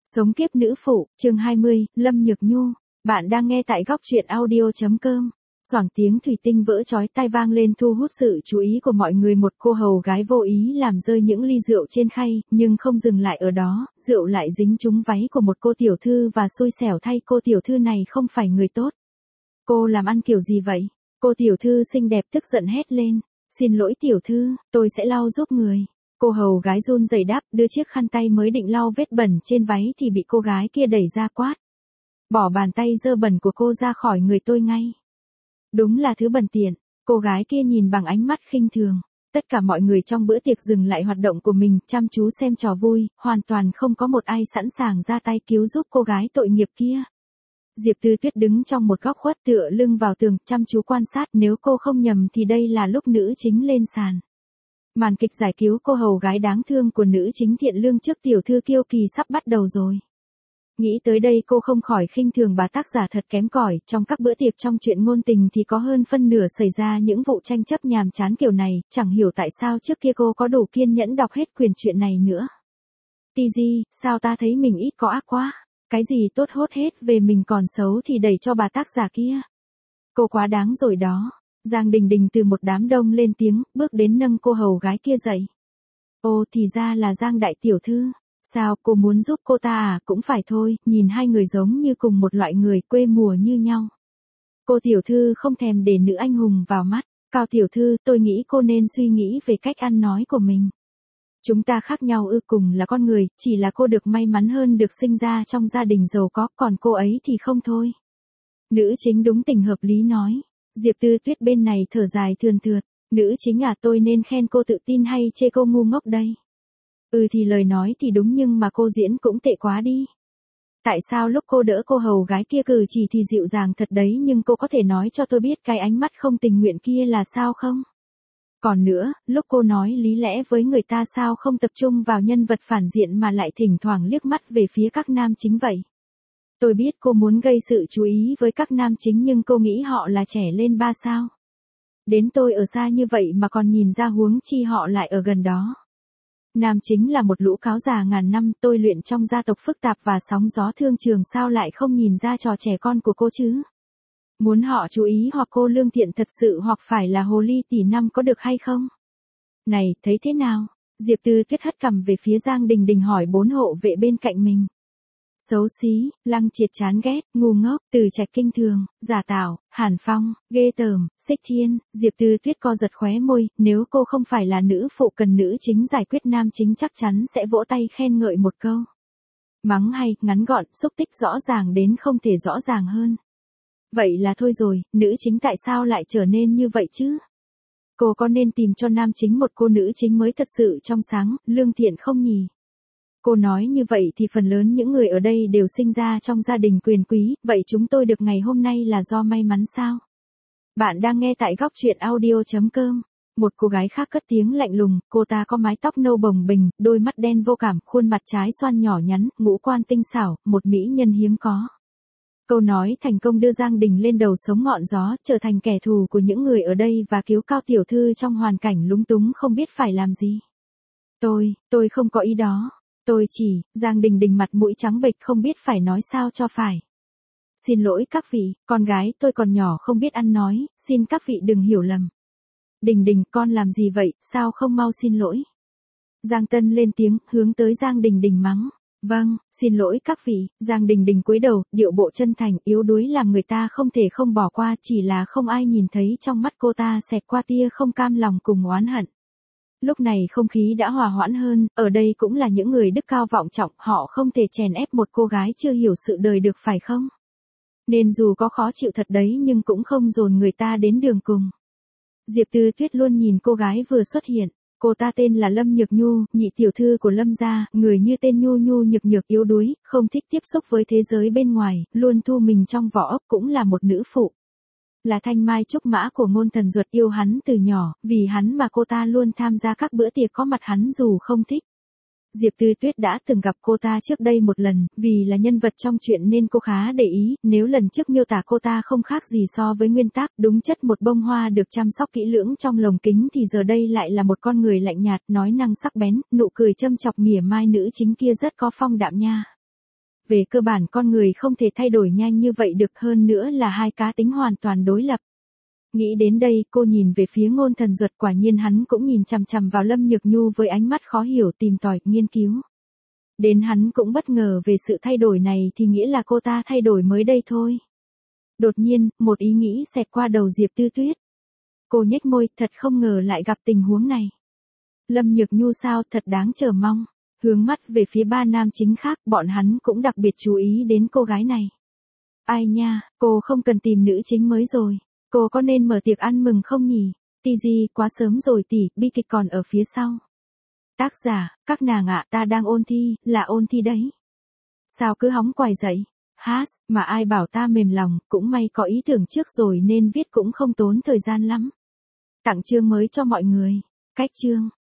Sống kiếp nữ phụ, chương 20, Lâm Nhược Nhu. Bạn đang nghe tại góc truyện audio.com. Xoảng tiếng thủy tinh vỡ chói tai vang lên thu hút sự chú ý của mọi người. Một cô hầu gái vô ý làm rơi những ly rượu trên khay, nhưng không dừng lại ở đó, rượu lại dính trúng váy của một cô tiểu thư và xui xẻo thay cô tiểu thư này không phải người tốt. Cô làm ăn kiểu gì vậy? Cô tiểu thư xinh đẹp tức giận hét lên. Xin lỗi tiểu thư, tôi sẽ lau giúp người. Cô hầu gái run rẩy đáp, đưa chiếc khăn tay mới định lau vết bẩn trên váy thì bị cô gái kia đẩy ra quát. Bỏ bàn tay dơ bẩn của cô ra khỏi người tôi ngay. Đúng là thứ bẩn tiện. Cô gái kia nhìn bằng ánh mắt khinh thường. Tất cả mọi người trong bữa tiệc dừng lại hoạt động của mình, chăm chú xem trò vui, hoàn toàn không có một ai sẵn sàng ra tay cứu giúp cô gái tội nghiệp kia. Diệp Tư Tuyết đứng trong một góc khuất tựa lưng vào tường, chăm chú quan sát. Nếu cô không nhầm thì đây là lúc nữ chính lên sàn. Màn kịch giải cứu cô hầu gái đáng thương của nữ chính thiện lương trước tiểu thư kiêu kỳ sắp bắt đầu rồi. Nghĩ tới đây cô không khỏi khinh thường bà tác giả thật kém cỏi. Trong các bữa tiệc trong chuyện ngôn tình thì có hơn phân nửa xảy ra những vụ tranh chấp nhàm chán kiểu này. Chẳng hiểu tại sao trước kia cô có đủ kiên nhẫn đọc hết quyển truyện này nữa. Tigi, sao ta thấy mình ít có ác quá. Cái gì tốt hốt hết về mình còn xấu thì đẩy cho bà tác giả kia. Cô quá đáng rồi đó. Giang Đình Đình từ một đám đông lên tiếng, bước đến nâng cô hầu gái kia dậy. Ô thì ra là Giang đại tiểu thư. Sao cô muốn giúp cô ta à? Cũng phải thôi, nhìn hai người giống như cùng một loại người, quê mùa như nhau. Cô tiểu thư không thèm để nữ anh hùng vào mắt. Cao tiểu thư, tôi nghĩ cô nên suy nghĩ về cách ăn nói của mình. Chúng ta khác nhau cùng là con người, chỉ là cô được may mắn hơn được sinh ra trong gia đình giàu có, còn cô ấy thì không thôi. Nữ chính đúng tình hợp lý nói. Diệp Tư Tuyết bên này thở dài thườn thượt. Nữ chính à, tôi nên khen cô tự tin hay chê cô ngu ngốc đây? Thì lời nói thì đúng nhưng mà cô diễn cũng tệ quá đi. Tại sao lúc cô đỡ cô hầu gái kia cử chỉ thì dịu dàng thật đấy, nhưng cô có thể nói cho tôi biết cái ánh mắt không tình nguyện kia là sao không? Còn nữa, lúc cô nói lý lẽ với người ta sao không tập trung vào nhân vật phản diện mà lại thỉnh thoảng liếc mắt về phía các nam chính vậy? Tôi biết cô muốn gây sự chú ý với các nam chính nhưng cô nghĩ họ là trẻ lên 3 sao. Đến tôi ở xa như vậy mà còn nhìn ra huống chi họ lại ở gần đó. Nam chính là một lũ cáo già ngàn năm, tôi luyện trong gia tộc phức tạp và sóng gió thương trường, sao lại không nhìn ra trò trẻ con của cô chứ? Muốn họ chú ý hoặc cô lương thiện thật sự hoặc phải là hồ ly tỷ năm có được hay không? Này, thấy thế nào? Diệp Tư Tuyết hất cằm về phía Giang Đình Đình hỏi 4 hộ vệ bên cạnh mình. Xấu xí, Lăng Triệt chán ghét, ngu ngốc, Từ Trạch kinh thường, giả tạo, Hàn Phong, ghê tởm, Xích Thiên. Diệp Tư Tuyết co giật khóe môi, nếu cô không phải là nữ phụ cần nữ chính giải quyết nam chính chắc chắn sẽ vỗ tay khen ngợi một câu. Mắng hay, ngắn gọn, xúc tích rõ ràng đến không thể rõ ràng hơn. Vậy là thôi rồi, nữ chính tại sao lại trở nên như vậy chứ? Cô có nên tìm cho nam chính một cô nữ chính mới thật sự trong sáng, lương thiện không nhỉ? Cô nói như vậy thì phần lớn những người ở đây đều sinh ra trong gia đình quyền quý, vậy chúng tôi được ngày hôm nay là do may mắn sao? Bạn đang nghe tại góc truyện audio.com. Một cô gái khác cất tiếng lạnh lùng, cô ta có mái tóc nâu bồng bềnh, đôi mắt đen vô cảm, khuôn mặt trái xoan nhỏ nhắn, ngũ quan tinh xảo, một mỹ nhân hiếm có. Câu nói thành công đưa Giang Đình lên đầu sống ngọn gió, trở thành kẻ thù của những người ở đây và cứu Cao tiểu thư trong hoàn cảnh lúng túng không biết phải làm gì. Tôi không có ý đó. Tôi chỉ, Giang Đình Đình mặt mũi trắng bệch không biết phải nói sao cho phải. Xin lỗi các vị, con gái tôi còn nhỏ không biết ăn nói, xin các vị đừng hiểu lầm. Đình Đình, con làm gì vậy, sao không mau xin lỗi? Giang Tân lên tiếng, hướng tới Giang Đình Đình mắng. Vâng, xin lỗi các vị. Giang Đình Đình cúi đầu, điệu bộ chân thành, yếu đuối làm người ta không thể không bỏ qua, chỉ là không ai nhìn thấy trong mắt cô ta xẹt qua tia không cam lòng cùng oán hận. Lúc này không khí đã hòa hoãn hơn, ở đây cũng là những người đức cao vọng trọng, họ không thể chèn ép một cô gái chưa hiểu sự đời được phải không? Nên dù có khó chịu thật đấy nhưng cũng không dồn người ta đến đường cùng. Diệp Tư Tuyết luôn nhìn cô gái vừa xuất hiện. Cô ta tên là Lâm Nhược Nhu, nhị tiểu thư của Lâm gia, người như tên nhu nhu nhược nhược yếu đuối, không thích tiếp xúc với thế giới bên ngoài, luôn thu mình trong vỏ ốc, cũng là một nữ phụ. Là thanh mai trúc mã của Ngôn Thần Duật, yêu hắn từ nhỏ, vì hắn mà cô ta luôn tham gia các bữa tiệc có mặt hắn dù không thích. Diệp Tư Tuyết đã từng gặp cô ta trước đây một lần, vì là nhân vật trong chuyện nên cô khá để ý, nếu lần trước miêu tả cô ta không khác gì so với nguyên tác, đúng chất một bông hoa được chăm sóc kỹ lưỡng trong lồng kính thì giờ đây lại là một con người lạnh nhạt, nói năng sắc bén, nụ cười châm chọc mỉa mai nữ chính kia rất có phong đạm nha. Về cơ bản con người không thể thay đổi nhanh như vậy được, hơn nữa là hai cá tính hoàn toàn đối lập. Nghĩ đến đây, cô nhìn về phía Ngôn Thần Duật, quả nhiên hắn cũng nhìn chằm chằm vào Lâm Nhược Nhu với ánh mắt khó hiểu, tìm tòi, nghiên cứu. Đến hắn cũng bất ngờ về sự thay đổi này thì nghĩa là cô ta thay đổi mới đây thôi. Đột nhiên, một ý nghĩ xẹt qua đầu Diệp Tư Tuyết. Cô nhếch môi, thật không ngờ lại gặp tình huống này. Lâm Nhược Nhu sao, thật đáng chờ mong. Hướng mắt về phía ba nam chính khác, bọn hắn cũng đặc biệt chú ý đến cô gái này. Ai nha, cô không cần tìm nữ chính mới rồi. Cô có nên mở tiệc ăn mừng không nhỉ? TG, quá sớm rồi tỷ, bi kịch còn ở phía sau. Tác giả, các nàng ạ, ta đang ôn thi, là ôn thi đấy. Sao cứ hóng quài dậy? Hát, mà ai bảo ta mềm lòng, cũng may có ý tưởng trước rồi nên viết cũng không tốn thời gian lắm. Tặng chương mới cho mọi người. Cách chương.